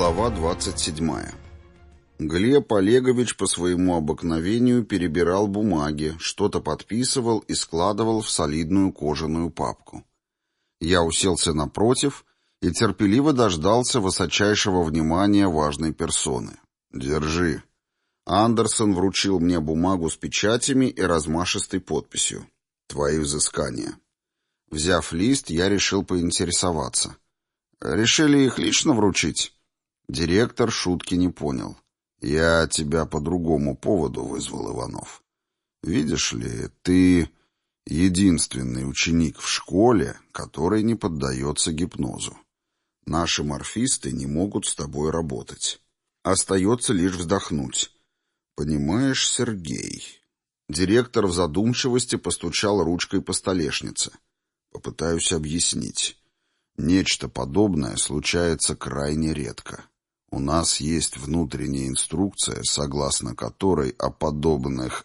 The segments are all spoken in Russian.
Глава 27. Глеб Олегович по своему обыкновению перебирал бумаги, что-то подписывал и складывал в солидную кожаную папку. Я уселся напротив и терпеливо дождался высочайшего внимания важной персоны. «Держи». Андерсон вручил мне бумагу с печатями и размашистой подписью. «Твои взыскания». Взяв лист, я решил поинтересоваться. «Решили их лично вручить?» Директор шутки не понял. «Я тебя по другому поводу вызвал, Иванов. Видишь ли, ты единственный ученик в школе, который не поддается гипнозу. Наши морфисты не могут с тобой работать. Остается лишь вздохнуть. Понимаешь, Сергей...» Директор в задумчивости постучал ручкой по столешнице. «Попытаюсь объяснить. Нечто подобное случается крайне редко. У нас есть внутренняя инструкция, согласно которой о подобных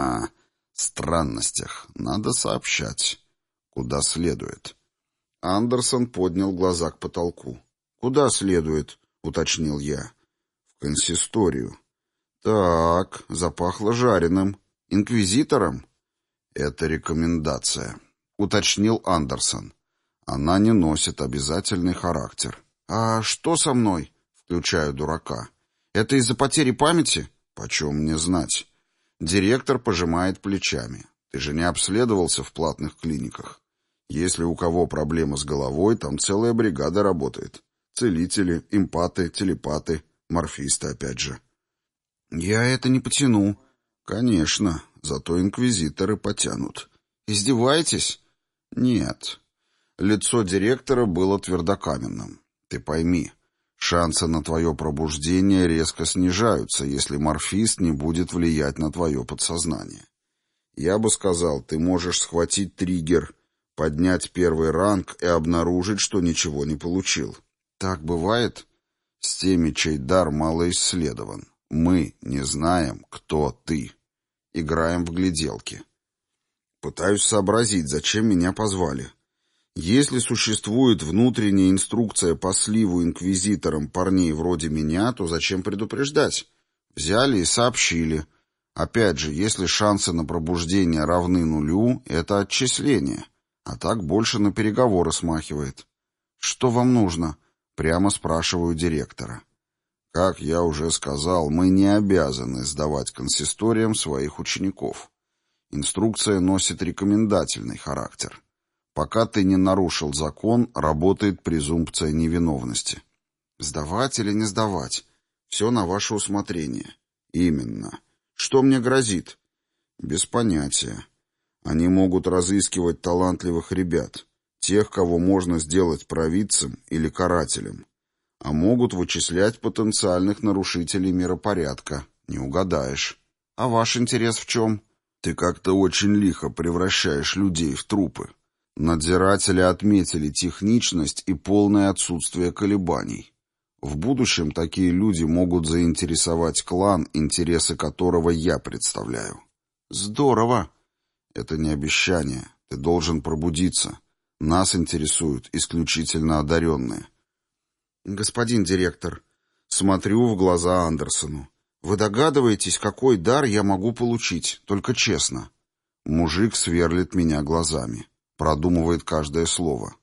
странностях надо сообщать, куда следует». Андерсон поднял глаза к потолку. «Куда следует?» — уточнил я. «В консисторию». «Так, запахло жареным. Инквизитором?» «Это рекомендация», — уточнил Андерсон. «Она не носит обязательный характер». «А что со мной?» — включаю дурака. «Это из-за потери памяти?» «Почем мне знать?» Директор пожимает плечами. «Ты же не обследовался в платных клиниках. Если у кого проблема с головой, там целая бригада работает. Целители, эмпаты, телепаты, морфисты опять же». «Я это не потяну». «Конечно, зато инквизиторы потянут». «Издеваетесь?» «Нет». Лицо директора было твердокаменным. «Ты пойми, шансы на твое пробуждение резко снижаются, если морфист не будет влиять на твое подсознание. Я бы сказал, ты можешь схватить триггер, поднять первый ранг и обнаружить, что ничего не получил. Так бывает? С теми, чей дар мало исследован. Мы не знаем, кто ты. Играем в гляделки. Пытаюсь сообразить, зачем меня позвали. Если существует внутренняя инструкция по сливу инквизиторам парней вроде меня, то зачем предупреждать? Взяли и сообщили. Опять же, если шансы на пробуждение равны нулю, это отчисление. А так больше на переговоры смахивает. «Что вам нужно?» — прямо спрашиваю директора. Как я уже сказал, мы не обязаны сдавать консисториям своих учеников. Инструкция носит рекомендательный характер. Пока ты не нарушил закон, работает презумпция невиновности. Сдавать или не сдавать? Все на ваше усмотрение. Именно. Что мне грозит? Без понятия. Они могут разыскивать талантливых ребят, тех, кого можно сделать провидцем или карателем, а могут вычислять потенциальных нарушителей миропорядка. Не угадаешь. А ваш интерес в чем? Ты как-то очень лихо превращаешь людей в трупы. Надзиратели отметили техничность и полное отсутствие колебаний. В будущем такие люди могут заинтересовать клан, интересы которого я представляю. Здорово. Это не обещание. Ты должен пробудиться. Нас интересуют исключительно одаренные. Господин директор, смотрю в глаза Андерсону. Вы догадываетесь, какой дар я могу получить? Только честно. Мужик сверлит меня глазами. Продумывает каждое слово.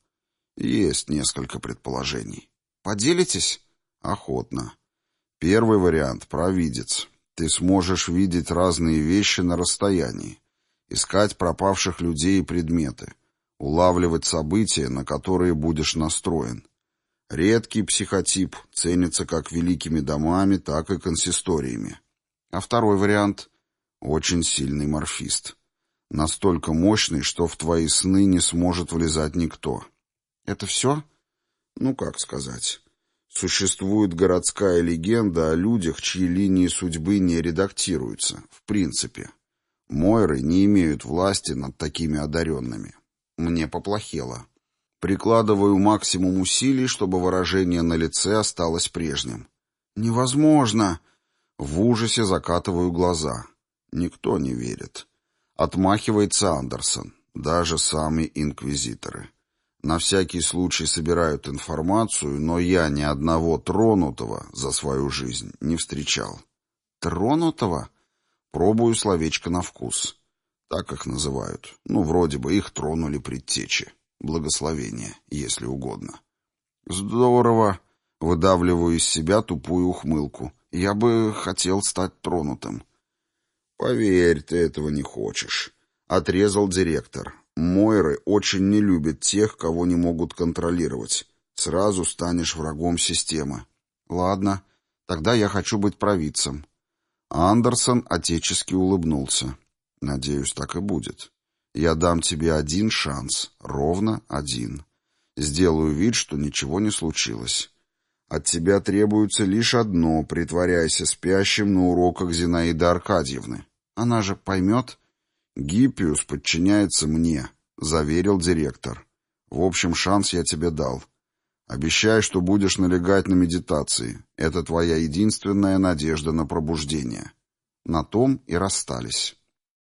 Есть несколько предположений. Поделитесь? Охотно. Первый вариант — провидец. Ты сможешь видеть разные вещи на расстоянии, искать пропавших людей и предметы, улавливать события, на которые будешь настроен. Редкий психотип, ценится как великими домами, так и консисториями. А второй вариант — очень сильный морфист. Настолько мощный, что в твои сны не сможет влезать никто. Это все? Ну, как сказать. Существует городская легенда о людях, чьи линии судьбы не редактируются, в принципе. Мойры не имеют власти над такими одаренными. Мне поплохело. Прикладываю максимум усилий, чтобы выражение на лице осталось прежним. «Невозможно!» В ужасе закатываю глаза. Никто не верит. Отмахивается Андерсон. Даже сами инквизиторы. На всякий случай собирают информацию, но я ни одного тронутого за свою жизнь не встречал. Тронутого? Пробую словечко на вкус. Так их называют. Ну, вроде бы их тронули предтечи. Благословение, если угодно. Здорово. Выдавливаю из себя тупую ухмылку. Я бы хотел стать тронутым. Поверь, ты этого не хочешь. Отрезал директор. Мойры очень не любят тех, кого не могут контролировать. Сразу станешь врагом системы. Ладно, тогда я хочу быть провидцем. Андерсон отечески улыбнулся. Надеюсь, так и будет. Я дам тебе один шанс, ровно один. Сделаю вид, что ничего не случилось. От тебя требуется лишь одно: притворяйся спящим на уроках Зинаиды Аркадьевны. Она же поймет. Гиппиус подчиняется мне, заверил директор. В общем, шанс я тебе дал. Обещай, что будешь налегать на медитации. Это твоя единственная надежда на пробуждение. На том и расстались.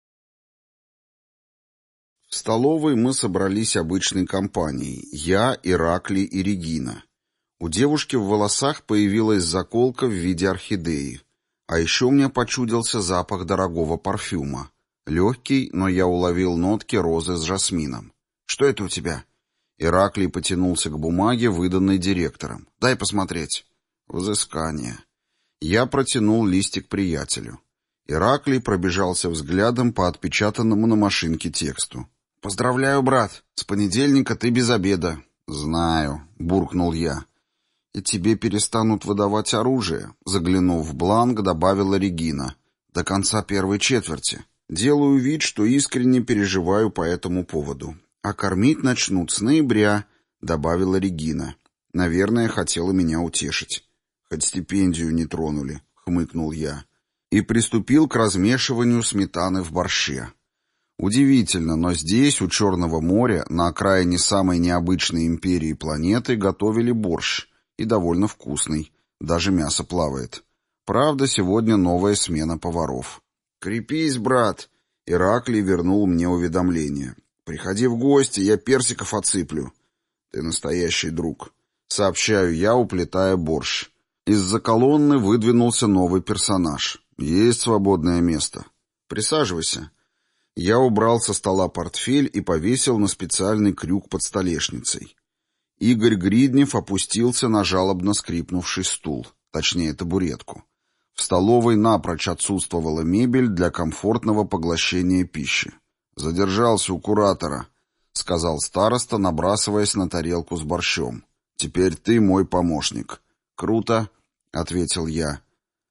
В столовой мы собрались обычной компанией. Я, Ираклий и Регина. У девушки в волосах появилась заколка в виде орхидеи. А еще у меня почудился запах дорогого парфюма. Легкий, но я уловил нотки розы с жасмином. «Что это у тебя?» Ираклий потянулся к бумаге, выданной директором. «Дай посмотреть». Взыскание. Я протянул листик приятелю. Ираклий пробежался взглядом по отпечатанному на машинке тексту. «Поздравляю, брат. С понедельника ты без обеда». «Знаю», — буркнул я. «И тебе перестанут выдавать оружие», — заглянув в бланк, добавила Регина. «До конца первой четверти. Делаю вид, что искренне переживаю по этому поводу. А кормить начнут с ноября», — добавила Регина. «Наверное, хотела меня утешить». «Хоть стипендию не тронули», — хмыкнул я. И приступил к размешиванию сметаны в борще. Удивительно, но здесь, у Черного моря, на окраине самой необычной империи планеты, готовили борщ. И довольно вкусный. Даже мясо плавает. Правда, сегодня новая смена поваров. «Крепись, брат!» Ираклий вернул мне уведомление. «Приходи в гости, я персиков отсыплю». «Ты настоящий друг», — сообщаю я, уплетая борщ. Из-за колонны выдвинулся новый персонаж. «Есть свободное место. Присаживайся». Я убрал со стола портфель и повесил на специальный крюк под столешницей. Игорь Гриднев опустился на жалобно скрипнувший стул, точнее табуретку. В столовой напрочь отсутствовала мебель для комфортного поглощения пищи. «Задержался у куратора», — сказал староста, набрасываясь на тарелку с борщом. «Теперь ты мой помощник». «Круто», — ответил я.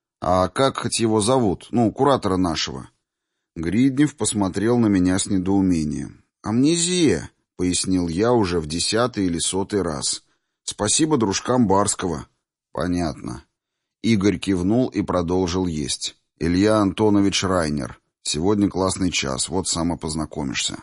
«А как хоть его зовут? Ну, куратора нашего?» Гриднев посмотрел на меня с недоумением. «Амнезия», — пояснил я уже в 10-й или 100-й раз. «Спасибо дружкам Барского». «Понятно». Игорь кивнул и продолжил есть. «Илья Антонович Райнер. Сегодня классный час, вот сам и познакомишься».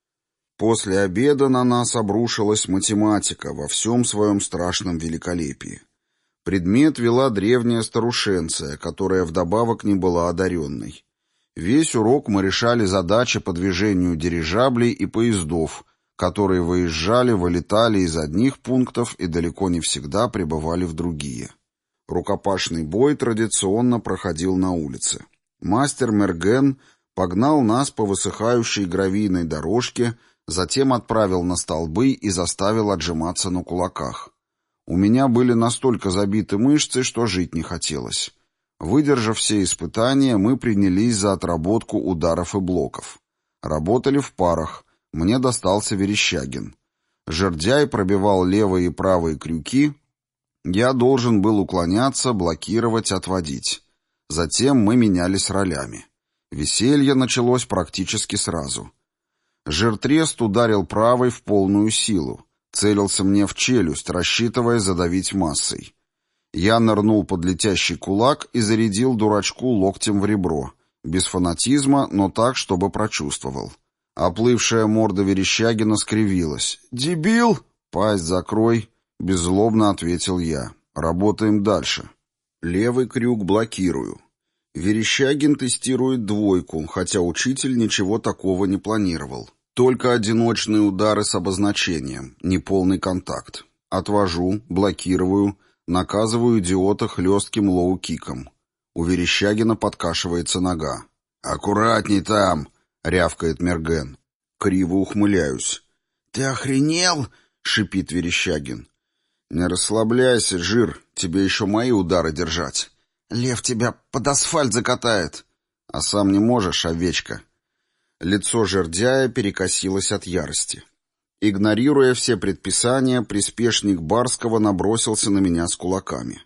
После обеда на нас обрушилась математика во всем своем страшном великолепии. Предмет вела древняя старушенция, которая вдобавок не была одаренной. Весь урок мы решали задачи по движению дирижаблей и поездов, которые выезжали, вылетали из одних пунктов и далеко не всегда прибывали в другие. Рукопашный бой традиционно проходил на улице. Мастер Мерген погнал нас по высыхающей гравийной дорожке, затем отправил на столбы и заставил отжиматься на кулаках. У меня были настолько забиты мышцы, что жить не хотелось. Выдержав все испытания, мы принялись за отработку ударов и блоков. Работали в парах. Мне достался Верещагин. Жердяй пробивал левые и правые крюки. Я должен был уклоняться, блокировать, отводить. Затем мы менялись ролями. Веселье началось практически сразу. Жиртрест ударил правой в полную силу. Целился мне в челюсть, рассчитывая задавить массой. Я нырнул под летящий кулак и зарядил дурачку локтем в ребро. Без фанатизма, но так, чтобы прочувствовал. Оплывшая морда Верещагина скривилась. «Дебил!» «Пасть закрой!» — беззлобно ответил я. «Работаем дальше». Левый крюк блокирую. Верещагин тестирует двойку, хотя учитель ничего такого не планировал. Только одиночные удары с обозначением, неполный контакт. Отвожу, блокирую, наказываю идиота хлестким лоу-киком. У Верещагина подкашивается нога. «Аккуратней там!» — рявкает Мерген. Криво ухмыляюсь. «Ты охренел?» — шипит Верещагин. «Не расслабляйся, жир, тебе еще мои удары держать. Лев тебя под асфальт закатает. А сам не можешь, овечка». Лицо жердяя перекосилось от ярости. Игнорируя все предписания, приспешник Барского набросился на меня с кулаками.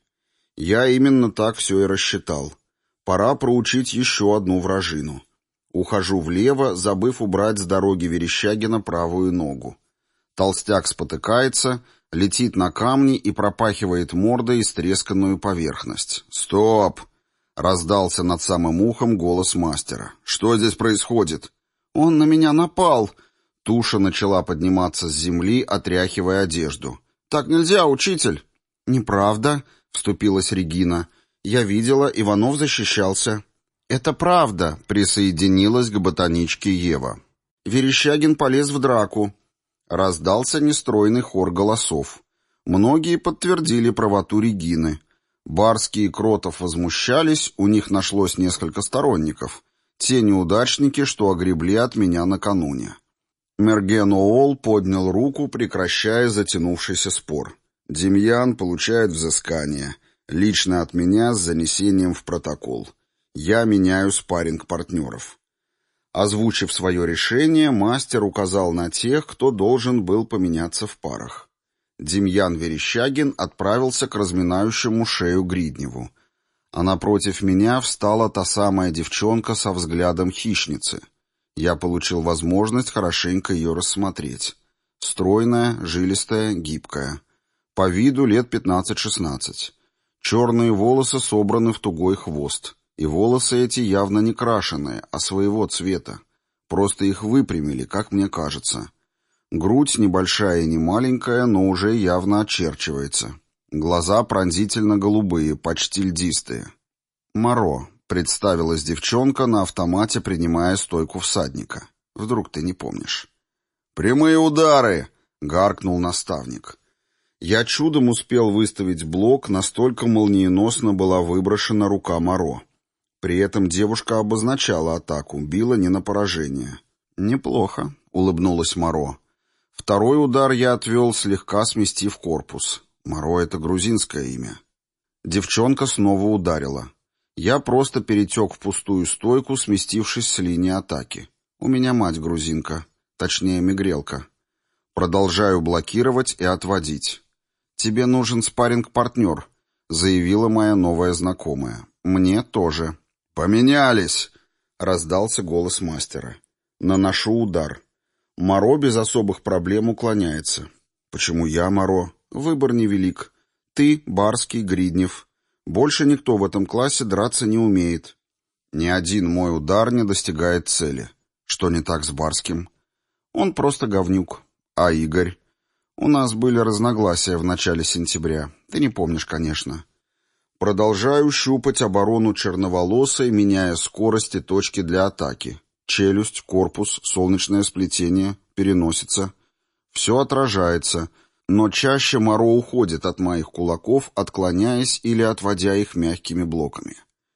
Я именно так все и рассчитал. Пора проучить еще одну вражину. Ухожу влево, забыв убрать с дороги Верещагина правую ногу. Толстяк спотыкается, летит на камни и пропахивает мордой истресканную поверхность. «Стоп!» — раздался над самым ухом голос мастера. «Что здесь происходит?» «Он на меня напал!» Туша начала подниматься с земли, отряхивая одежду. «Так нельзя, учитель!» «Неправда», — вступилась Регина. «Я видела, Иванов защищался». «Это правда», — присоединилась к ботаничке Ева. «Верещагин полез в драку». Раздался нестройный хор голосов. Многие подтвердили правоту Регины. Барский и Кротов возмущались, у них нашлось несколько сторонников. Те неудачники, что огребли от меня накануне. Мерген Оол поднял руку, прекращая затянувшийся спор. Демьян получает взыскание. Лично от меня с занесением в протокол. Я меняю спарринг партнеров. Озвучив свое решение, мастер указал на тех, кто должен был поменяться в парах. Демьян Верещагин отправился к разминающему шею Гридневу. А напротив меня встала та самая девчонка со взглядом хищницы. Я получил возможность хорошенько ее рассмотреть. Стройная, жилистая, гибкая. По виду лет 15-16. Черные волосы собраны в тугой хвост. И волосы эти явно не крашеные, а своего цвета. Просто их выпрямили, как мне кажется. Грудь небольшая и не маленькая, но уже явно очерчивается. Глаза пронзительно голубые, почти льдистые. «Моро», — представилась девчонка на автомате, принимая стойку всадника. «Вдруг ты не помнишь?» «Прямые удары!» — гаркнул наставник. Я чудом успел выставить блок, настолько молниеносно была выброшена рука Моро. При этом девушка обозначала атаку, била не на поражение. «Неплохо», — улыбнулась Моро. Второй удар я отвел, слегка сместив корпус. Моро — это грузинское имя. Девчонка снова ударила. Я просто перетек в пустую стойку, сместившись с линии атаки. У меня мать грузинка, точнее мигрелка. Продолжаю блокировать и отводить. «Тебе нужен спарринг-партнер», — заявила моя новая знакомая. «Мне тоже». «Поменялись!» — раздался голос мастера. Наношу удар. Моро без особых проблем уклоняется. «Почему я, Моро? Выбор невелик. Ты, Барский, Гриднев. Больше никто в этом классе драться не умеет. Ни один мой удар не достигает цели. Что не так с Барским? Он просто говнюк. А Игорь? У нас были разногласия в начале сентября. Ты не помнишь, конечно». Продолжаю щупать оборону черноволосой, меняя скорость и точки для атаки. Челюсть, корпус, солнечное сплетение, переносица. Все отражается, но чаще Моро уходит от моих кулаков, отклоняясь или отводя их мягкими блоками.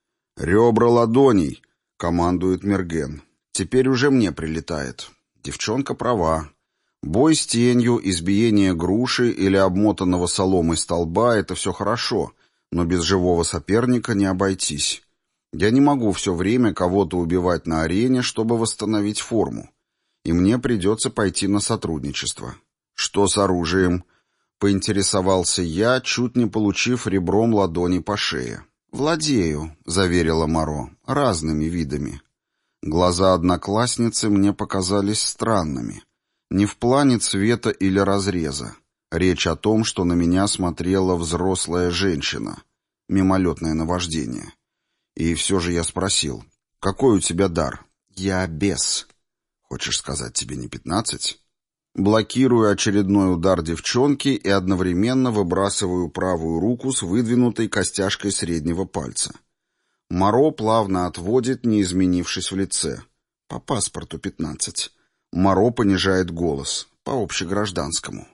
«Ребра ладоней!» — командует Мерген. Теперь уже мне прилетает. Девчонка права. Бой с тенью, избиение груши или обмотанного соломой столба — это все хорошо, но без живого соперника не обойтись. Я не могу все время кого-то убивать на арене, чтобы восстановить форму. И мне придется пойти на сотрудничество. «Что с оружием?» — поинтересовался я, чуть не получив ребром ладони по шее. «Владею», — заверила Моро, — «разными видами». Глаза одноклассницы мне показались странными. Не в плане цвета или разреза. Речь о том, что на меня смотрела взрослая женщина. Мимолетное наваждение. И все же я спросил: «Какой у тебя дар?» «Я бес». «Хочешь сказать, тебе не 15?» Блокирую очередной удар девчонки и одновременно выбрасываю правую руку с выдвинутой костяшкой среднего пальца. Моро плавно отводит, не изменившись в лице. «По паспорту 15». Моро понижает голос, по общегражданскому.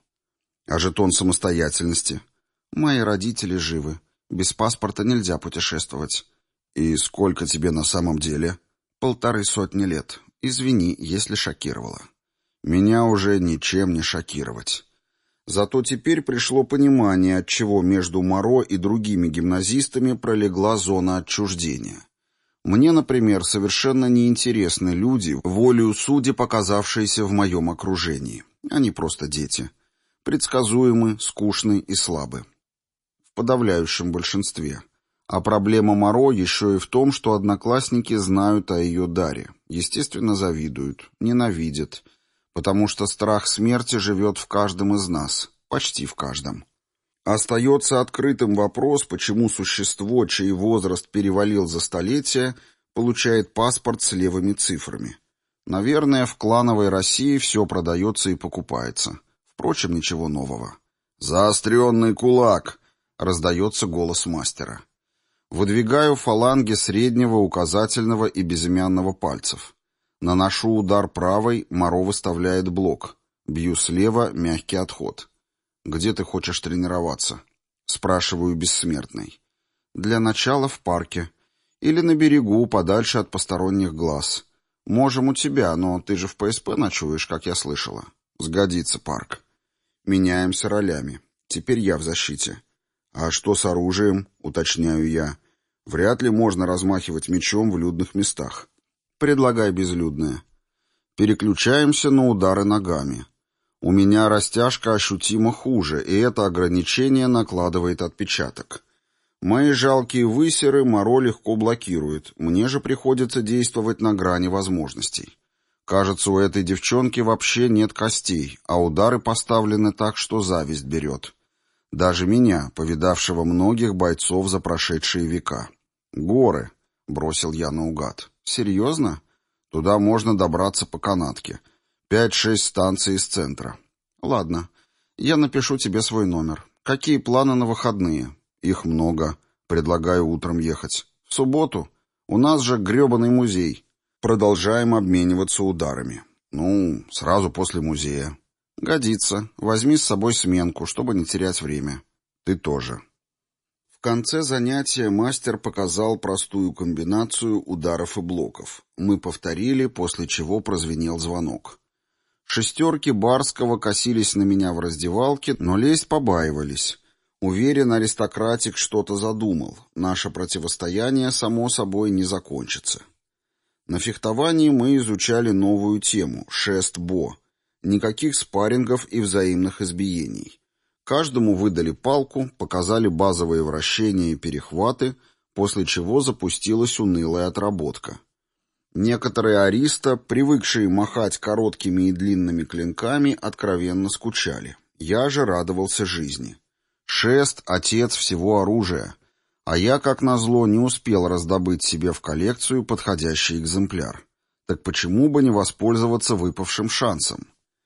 А жетон самостоятельности? Мои родители живы. Без паспорта нельзя путешествовать. И сколько тебе на самом деле? 150 лет. Извини, если шокировала. Меня уже ничем не шокировать. Зато теперь пришло понимание, отчего между Моро и другими гимназистами пролегла зона отчуждения. Мне, например, совершенно неинтересны люди, волею судеб оказавшиеся в моем окружении. Они просто дети. Предсказуемы, скучны и слабы. В подавляющем большинстве. А проблема Моро еще и в том, что одноклассники знают о ее даре. Естественно, завидуют, ненавидят. Потому что страх смерти живет в каждом из нас. Почти в каждом. Остается открытым вопрос, почему существо, чей возраст перевалил за столетия, получает паспорт с левыми цифрами. Наверное, в клановой России все продается и покупается. Впрочем, ничего нового. «Заостренный кулак!» — раздается голос мастера. Выдвигаю фаланги среднего, указательного и безымянного пальцев. Наношу удар правой, Моро выставляет блок. Бью слева, мягкий отход. «Где ты хочешь тренироваться?» — спрашиваю бессмертный. «Для начала в парке. Или на берегу, подальше от посторонних глаз. Можем у тебя, но ты же в ПСП ночуешь, как я слышала». «Сгодится парк». Меняемся ролями. Теперь я в защите. «А что с оружием?» — уточняю я. «Вряд ли можно размахивать мечом в людных местах». «Предлагай безлюдное». Переключаемся на удары ногами. У меня растяжка ощутимо хуже, и это ограничение накладывает отпечаток. Мои жалкие высеры Моро легко блокирует, мне же приходится действовать на грани возможностей. Кажется, у этой девчонки вообще нет костей, а удары поставлены так, что зависть берет. Даже меня, повидавшего многих бойцов за прошедшие века. «Горы», — бросил я наугад. «Серьезно? Туда можно добраться по канатке. 5-6 станций из центра. Ладно, я напишу тебе свой номер. Какие планы на выходные? Их много. Предлагаю утром ехать. В субботу? У нас же грёбаный музей. Продолжаем обмениваться ударами. Ну, сразу после музея. Годится. Возьми с собой сменку, чтобы не терять время. Ты тоже. В конце занятия мастер показал простую комбинацию ударов и блоков. Мы повторили, после чего прозвенел звонок. Шестерки Барского косились на меня в раздевалке, но лезть побаивались. Уверен, аристократик что-то задумал. Наше противостояние, само собой, не закончится. На фехтовании мы изучали новую тему — шест-бо. Никаких спаррингов и взаимных избиений. Каждому выдали палку, показали базовые вращения и перехваты, после чего запустилась унылая отработка. Некоторые ариста, привыкшие махать короткими и длинными клинками, откровенно скучали. Я же радовался жизни. Шест — отец всего оружия, а я, как назло, не успел раздобыть себе в коллекцию подходящий экземпляр. Так почему бы не воспользоваться выпавшим шансом?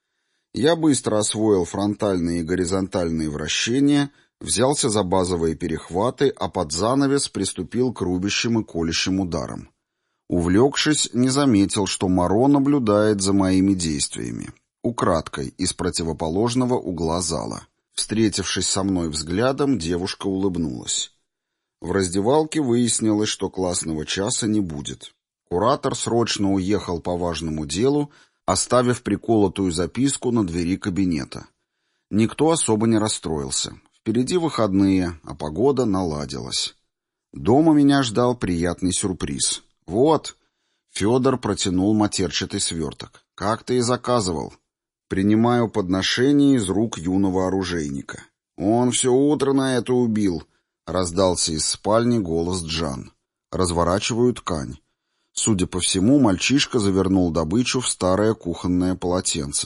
Я быстро освоил фронтальные и горизонтальные вращения, взялся за базовые перехваты, а под занавес приступил к рубящим и колющим ударам. Увлекшись, не заметил, что Моро наблюдает за моими действиями. Украдкой, из противоположного угла зала. Встретившись со мной взглядом, девушка улыбнулась. В раздевалке выяснилось, что классного часа не будет. Куратор срочно уехал по важному делу, оставив приколотую записку на двери кабинета. Никто особо не расстроился. Впереди выходные, а погода наладилась. Дома меня ждал приятный сюрприз. «Вот», — Федор протянул матерчатый сверток. «Как ты и заказывал». Принимаю подношение из рук юного оружейника. «Он все утро на это убил», — раздался из спальни голос Джан. Разворачиваю ткань. Судя по всему, мальчишка завернул добычу в старое кухонное полотенце.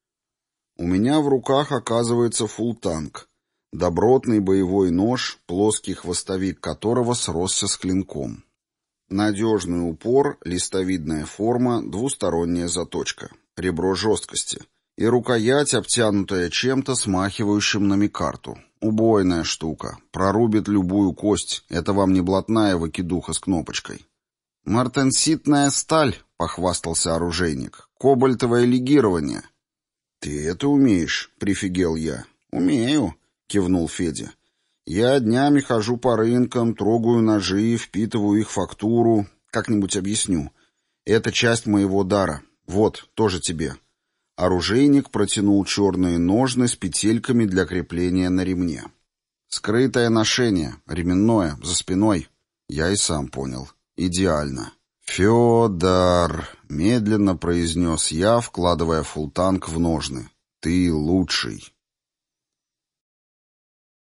У меня в руках оказывается фултанг. Добротный боевой нож, плоский хвостовик которого сросся с клинком. Надежный упор, листовидная форма, двусторонняя заточка, ребро жесткости и рукоять, обтянутая чем-то, смахивающим на микарту. Убойная штука, прорубит любую кость, это вам не блатная выкидуха с кнопочкой. «Мартенситная сталь», — похвастался оружейник. «Кобальтовое легирование». «Ты это умеешь?» — прифигел я. «Умею», — кивнул Федя. «Я днями хожу по рынкам, трогаю ножи, впитываю их фактуру. Как-нибудь объясню. Это часть моего дара. Вот, тоже тебе». Оружейник протянул черные ножны с петельками для крепления на ремне. «Скрытое ношение, ременное, за спиной». Я и сам понял. Идеально. «Фёдор», — медленно произнес я, вкладывая фултанг в ножны. «Ты лучший».